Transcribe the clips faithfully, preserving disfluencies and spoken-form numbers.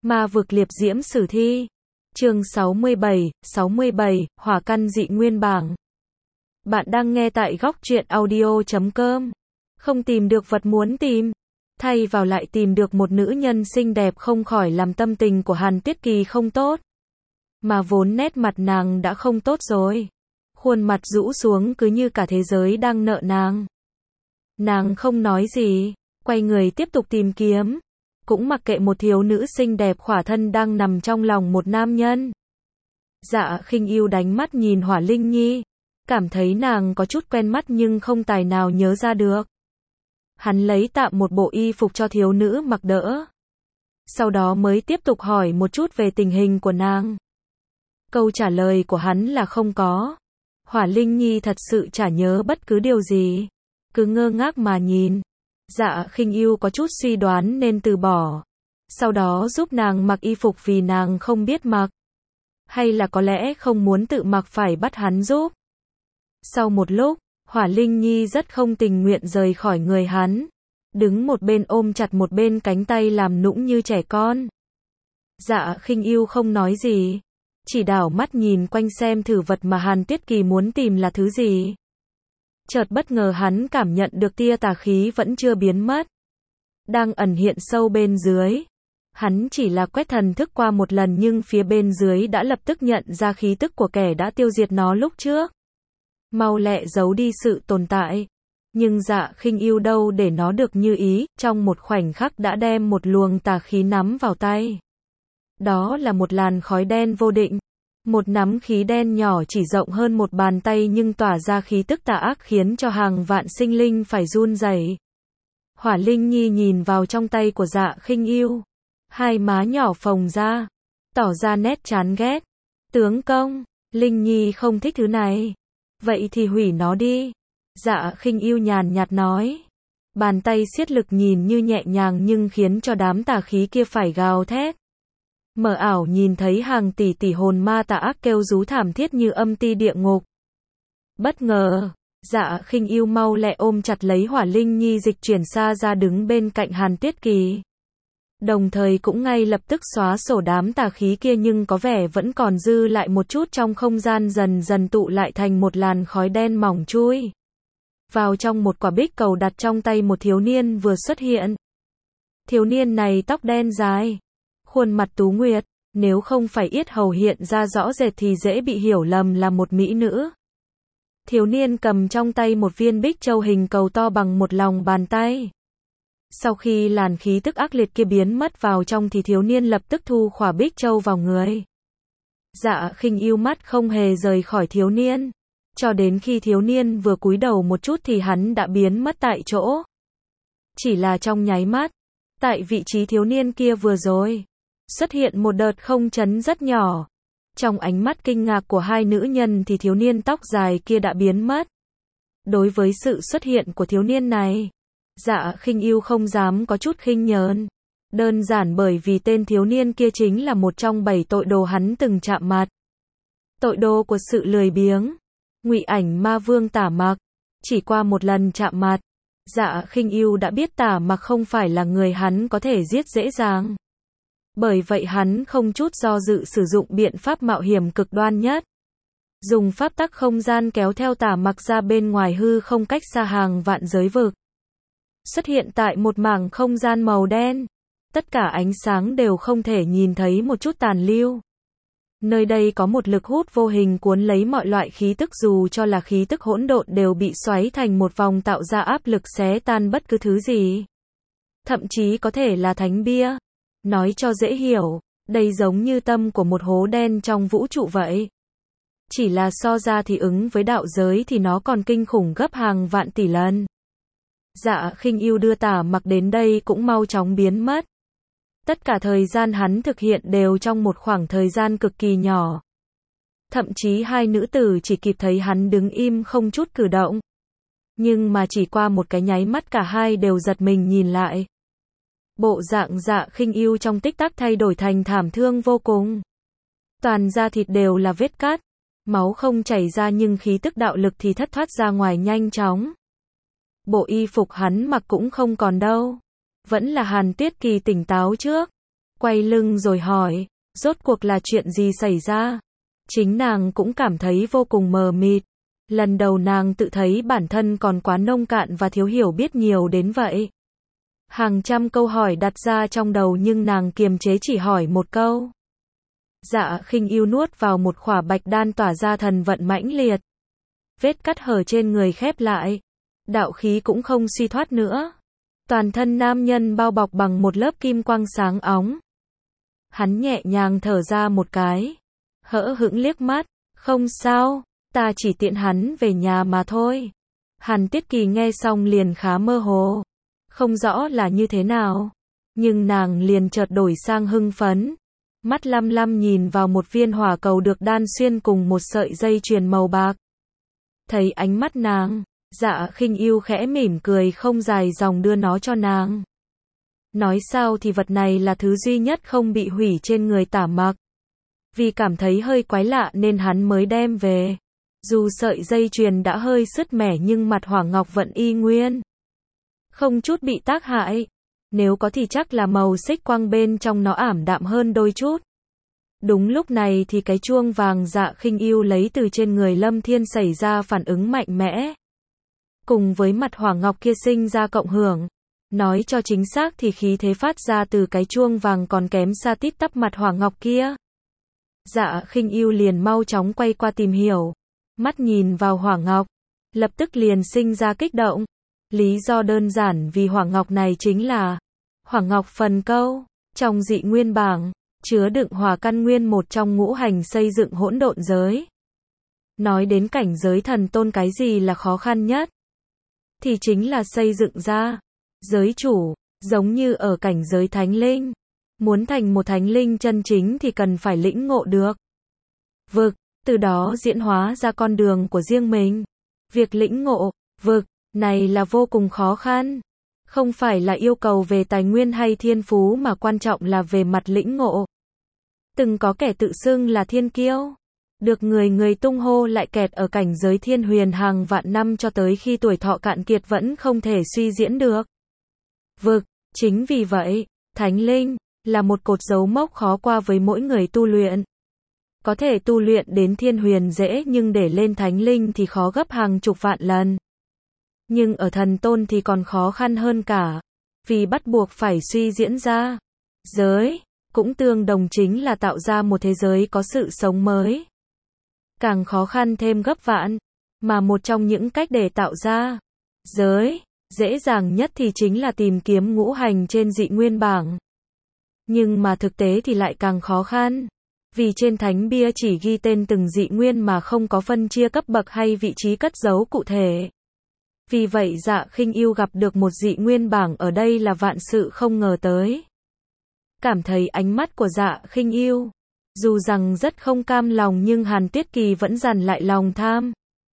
Ma vực liệp diễm sử thi. Chương sáu mươi bảy, sáu mươi bảy, hỏa căn dị nguyên bảng. Bạn đang nghe tại góc truyện audio chấm com. Không tìm được vật muốn tìm, thay vào lại tìm được một nữ nhân xinh đẹp không khỏi làm tâm tình của Hàn Tuyết Kỳ không tốt. Mà vốn nét mặt nàng đã không tốt rồi. Khuôn mặt rũ xuống cứ như cả thế giới đang nợ nàng. Nàng không nói gì, quay người tiếp tục tìm kiếm. Cũng mặc kệ một thiếu nữ xinh đẹp khỏa thân đang nằm trong lòng một nam nhân. Dạ Khinh Yêu đánh mắt nhìn Hỏa Linh Nhi, cảm thấy nàng có chút quen mắt nhưng không tài nào nhớ ra được. Hắn lấy tạm một bộ y phục cho thiếu nữ mặc đỡ. Sau đó mới tiếp tục hỏi một chút về tình hình của nàng. Câu trả lời của hắn là không có. Hỏa Linh Nhi thật sự chả nhớ bất cứ điều gì, cứ ngơ ngác mà nhìn. Dạ Khinh Yêu có chút suy đoán nên từ bỏ. Sau đó giúp nàng mặc y phục vì nàng không biết mặc. Hay là có lẽ không muốn tự mặc phải bắt hắn giúp. Sau một lúc, Hỏa Linh Nhi rất không tình nguyện rời khỏi người hắn. Đứng một bên ôm chặt một bên cánh tay làm nũng như trẻ con. Dạ Khinh Yêu không nói gì, chỉ đảo mắt nhìn quanh xem thử vật mà Hàn Tuyết Kỳ muốn tìm là thứ gì. Chợt bất ngờ hắn cảm nhận được tia tà khí vẫn chưa biến mất, đang ẩn hiện sâu bên dưới. Hắn chỉ là quét thần thức qua một lần nhưng phía bên dưới đã lập tức nhận ra khí tức của kẻ đã tiêu diệt nó lúc trước. Mau lẹ giấu đi sự tồn tại. Nhưng Dạ Khinh Yêu đâu để nó được như ý, trong một khoảnh khắc đã đem một luồng tà khí nắm vào tay. Đó là một làn khói đen vô định. Một nắm khí đen nhỏ chỉ rộng hơn một bàn tay nhưng tỏa ra khí tức tà ác khiến cho hàng vạn sinh linh phải run rẩy. Hỏa Linh Nhi nhìn vào trong tay của Dạ Khinh Yêu, hai má nhỏ phồng ra, tỏ ra nét chán ghét. Tướng công, Linh Nhi không thích thứ này. Vậy thì hủy nó đi. Dạ Khinh Yêu nhàn nhạt nói. Bàn tay siết lực nhìn như nhẹ nhàng nhưng khiến cho đám tà khí kia phải gào thét. Mờ ảo nhìn thấy hàng tỷ tỷ hồn ma tà ác kêu rú thảm thiết như âm ti địa ngục. Bất ngờ, Dạ Khinh Yêu mau lẹ ôm chặt lấy Hỏa Linh Nhi dịch chuyển xa ra đứng bên cạnh Hàn Tuyết Kỳ. Đồng thời cũng ngay lập tức xóa sổ đám tà khí kia nhưng có vẻ vẫn còn dư lại một chút trong không gian dần dần tụ lại thành một làn khói đen mỏng chui vào trong một quả bích cầu đặt trong tay một thiếu niên vừa xuất hiện. Thiếu niên này tóc đen dài, khuôn mặt tú nguyệt, nếu không phải yết hầu hiện ra rõ rệt thì dễ bị hiểu lầm là một mỹ nữ. Thiếu niên cầm trong tay một viên bích châu hình cầu to bằng một lòng bàn tay. Sau khi làn khí tức ác liệt kia biến mất vào trong thì thiếu niên lập tức thu khỏa bích châu vào người. Dạ Khinh Yêu mắt không hề rời khỏi thiếu niên, cho đến khi thiếu niên vừa cúi đầu một chút thì hắn đã biến mất tại chỗ. Chỉ là trong nháy mắt, tại vị trí thiếu niên kia vừa rồi, xuất hiện một đợt không chấn rất nhỏ. Trong ánh mắt kinh ngạc của hai nữ nhân thì thiếu niên tóc dài kia đã biến mất. Đối với sự xuất hiện của thiếu niên này, Dạ Khinh Yêu không dám có chút khinh nhờn. Đơn giản bởi vì tên thiếu niên kia chính là một trong bảy tội đồ hắn từng chạm mặt. Tội đồ của sự lười biếng, Ngụy Ảnh Ma Vương Tả Mặc. Chỉ qua một lần chạm mặt, Dạ Khinh Yêu đã biết Tả Mặc không phải là người hắn có thể giết dễ dàng. Bởi vậy hắn không chút do dự sử dụng biện pháp mạo hiểm cực đoan nhất. Dùng pháp tắc không gian kéo theo Tả Mặc ra bên ngoài hư không cách xa hàng vạn giới vực. Xuất hiện tại một mảng không gian màu đen. Tất cả ánh sáng đều không thể nhìn thấy một chút tàn lưu. Nơi đây có một lực hút vô hình cuốn lấy mọi loại khí tức dù cho là khí tức hỗn độn đều bị xoáy thành một vòng tạo ra áp lực xé tan bất cứ thứ gì. Thậm chí có thể là thánh bia. Nói cho dễ hiểu, đây giống như tâm của một hố đen trong vũ trụ vậy. Chỉ là so ra thì ứng với đạo giới thì nó còn kinh khủng gấp hàng vạn tỷ lần. Dạ Khinh Yêu đưa Tả Mặc đến đây cũng mau chóng biến mất. Tất cả thời gian hắn thực hiện đều trong một khoảng thời gian cực kỳ nhỏ. Thậm chí hai nữ tử chỉ kịp thấy hắn đứng im không chút cử động. Nhưng mà chỉ qua một cái nháy mắt cả hai đều giật mình nhìn lại. Bộ dạng Dạ Khinh Yêu trong tích tắc thay đổi thành thảm thương vô cùng. Toàn da thịt đều là vết cắt, máu không chảy ra nhưng khí tức đạo lực thì thất thoát ra ngoài nhanh chóng. Bộ y phục hắn mặc cũng không còn đâu. Vẫn là Hàn Tuyết Kỳ tỉnh táo trước. quay lưng rồi hỏi, rốt cuộc là chuyện gì xảy ra? Chính nàng cũng cảm thấy vô cùng mờ mịt. Lần đầu nàng tự thấy bản thân còn quá nông cạn và thiếu hiểu biết nhiều đến vậy. Hàng trăm câu hỏi đặt ra trong đầu nhưng nàng kiềm chế chỉ hỏi một câu. Dạ Khinh Yêu nuốt vào một khỏa bạch đan tỏa ra thần vận mãnh liệt. Vết cắt hở trên người khép lại. Đạo khí cũng không suy thoát nữa. Toàn thân nam nhân bao bọc bằng một lớp kim quang sáng óng. Hắn nhẹ nhàng thở ra một cái. Hỡ hững liếc mắt. Không sao, ta chỉ tiện hắn về nhà mà thôi. Hàn Tiết Kỳ nghe xong liền khá mơ hồ. Không rõ là như thế nào. Nhưng nàng liền chợt đổi sang hưng phấn. Mắt lăm lăm nhìn vào một viên hỏa cầu được đan xuyên cùng một sợi dây chuyền màu bạc. Thấy ánh mắt nàng, Dạ Khinh Yêu khẽ mỉm cười không dài dòng đưa nó cho nàng. Nói sao thì vật này là thứ duy nhất không bị hủy trên người Tả Mặc. Vì cảm thấy hơi quái lạ nên hắn mới đem về. Dù sợi dây chuyền đã hơi sứt mẻ nhưng mặt hỏa ngọc vẫn y nguyên. Không chút bị tác hại. Nếu có thì chắc là màu xích quang bên trong nó ảm đạm hơn đôi chút. Đúng lúc này thì cái chuông vàng Dạ Khinh Yêu lấy từ trên người Lâm Thiên xảy ra phản ứng mạnh mẽ. Cùng với mặt hỏa ngọc kia sinh ra cộng hưởng. Nói cho chính xác thì khí thế phát ra từ cái chuông vàng còn kém xa tít tắp mặt hỏa ngọc kia. Dạ Khinh Yêu liền mau chóng quay qua tìm hiểu. Mắt nhìn vào hỏa ngọc. Lập tức liền sinh ra kích động. Lý do đơn giản vì hỏa ngọc này chính là hỏa ngọc phần câu. Trong dị nguyên bảng, chứa đựng hỏa căn nguyên một trong ngũ hành xây dựng hỗn độn giới. Nói đến cảnh giới thần tôn cái gì là khó khăn nhất? Thì chính là xây dựng ra giới chủ, giống như ở cảnh giới thánh linh. Muốn thành một thánh linh chân chính thì cần phải lĩnh ngộ được vực, từ đó diễn hóa ra con đường của riêng mình. Việc lĩnh ngộ vực này là vô cùng khó khăn. Không phải là yêu cầu về tài nguyên hay thiên phú mà quan trọng là về mặt lĩnh ngộ. Từng có kẻ tự xưng là thiên kiêu. Được người người tung hô lại kẹt ở cảnh giới thiên huyền hàng vạn năm cho tới khi tuổi thọ cạn kiệt vẫn không thể suy diễn được vực. Chính vì vậy, thánh linh là một cột dấu mốc khó qua với mỗi người tu luyện. Có thể tu luyện đến thiên huyền dễ nhưng để lên thánh linh thì khó gấp hàng chục vạn lần. Nhưng ở thần tôn thì còn khó khăn hơn cả. Vì bắt buộc phải suy diễn ra giới, cũng tương đồng chính là tạo ra một thế giới có sự sống mới. Càng khó khăn thêm gấp vạn. Mà một trong những cách để tạo ra giới dễ dàng nhất thì chính là tìm kiếm ngũ hành trên dị nguyên bảng. Nhưng mà thực tế thì lại càng khó khăn. Vì trên thánh bia chỉ ghi tên từng dị nguyên mà không có phân chia cấp bậc hay vị trí cất giấu cụ thể. Vì vậy Dạ Khinh Yêu gặp được một dị nguyên bảng ở đây là vạn sự không ngờ tới. Cảm thấy ánh mắt của Dạ Khinh Yêu. Dù rằng rất không cam lòng nhưng Hàn Tiết Kỳ vẫn dằn lại lòng tham.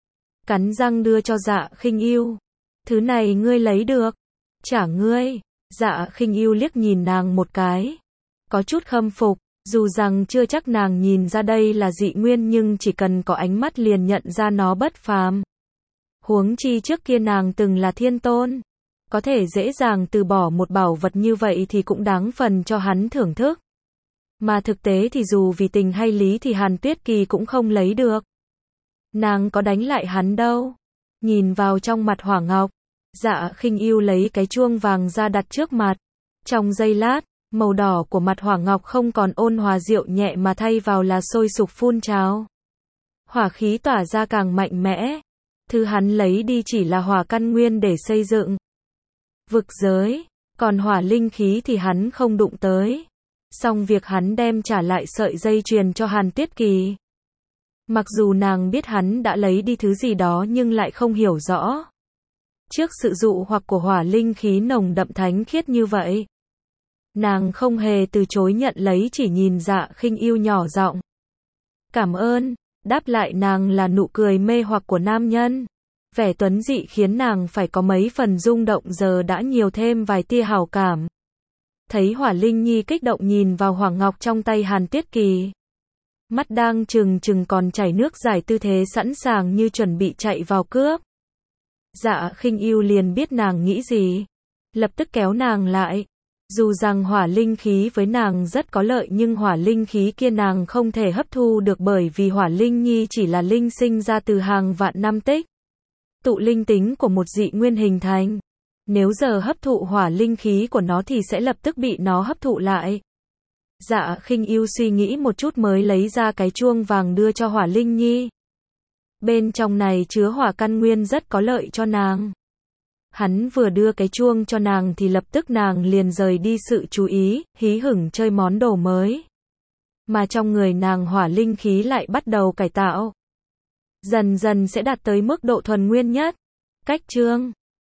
Cắn răng đưa cho Dạ Khinh Yêu. Thứ này ngươi lấy được. Trả ngươi. Dạ Khinh Yêu liếc nhìn nàng một cái. Có chút khâm phục. Dù rằng chưa chắc nàng nhìn ra đây là dị nguyên nhưng chỉ cần có ánh mắt liền nhận ra nó bất phàm. Huống chi trước kia nàng từng là thiên tôn. Có thể dễ dàng từ bỏ một bảo vật như vậy thì cũng đáng phần cho hắn thưởng thức. Mà thực tế thì dù vì tình hay lý thì Hàn Tuyết Kỳ cũng không lấy được. Nàng có đánh lại hắn đâu. Nhìn vào trong mặt hỏa ngọc, Dạ Khinh Yêu lấy cái chuông vàng ra đặt trước mặt. Trong giây lát, màu đỏ của mặt hỏa ngọc không còn ôn hòa dịu nhẹ mà thay vào là sôi sục phun trào. Hỏa khí tỏa ra càng mạnh mẽ. Thứ hắn lấy đi chỉ là hỏa căn nguyên để xây dựng vực giới, còn hỏa linh khí thì hắn không đụng tới. Xong việc hắn đem trả lại sợi dây chuyền cho Hàn Tiết Kỳ. Mặc dù nàng biết hắn đã lấy đi thứ gì đó nhưng lại không hiểu rõ. Trước sự dụ hoặc của hỏa linh khí nồng đậm thánh khiết như vậy, nàng không hề từ chối nhận lấy, chỉ nhìn Dạ Khinh Yêu nhỏ giọng. Cảm ơn. Đáp lại nàng là nụ cười mê hoặc của nam nhân. Vẻ tuấn dị khiến nàng phải có mấy phần rung động giờ đã nhiều thêm vài tia hảo cảm. Thấy Hỏa Linh Nhi kích động nhìn vào hỏa ngọc trong tay Hàn Tiết Kỳ. Mắt đang trừng trừng còn chảy nước giải tư thế sẵn sàng như chuẩn bị chạy vào cướp. Dạ Khinh Yêu liền biết nàng nghĩ gì. Lập tức kéo nàng lại. Dù rằng hỏa linh khí với nàng rất có lợi nhưng hỏa linh khí kia nàng không thể hấp thu được bởi vì hỏa linh nhi chỉ là linh sinh ra từ hàng vạn năm tích. Tụ linh tính của một dị nguyên hình thành. Nếu giờ hấp thụ hỏa linh khí của nó thì sẽ lập tức bị nó hấp thụ lại. Dạ Khinh Ưu suy nghĩ một chút mới lấy ra cái chuông vàng đưa cho hỏa linh nhi. Bên trong này chứa hỏa căn nguyên rất có lợi cho nàng. Hắn vừa đưa cái chuông cho nàng thì lập tức nàng liền rời đi sự chú ý, hí hửng chơi món đồ mới. Mà trong người nàng hỏa linh khí lại bắt đầu cải tạo. Dần dần sẽ đạt tới mức độ thuần nguyên nhất. Cách chương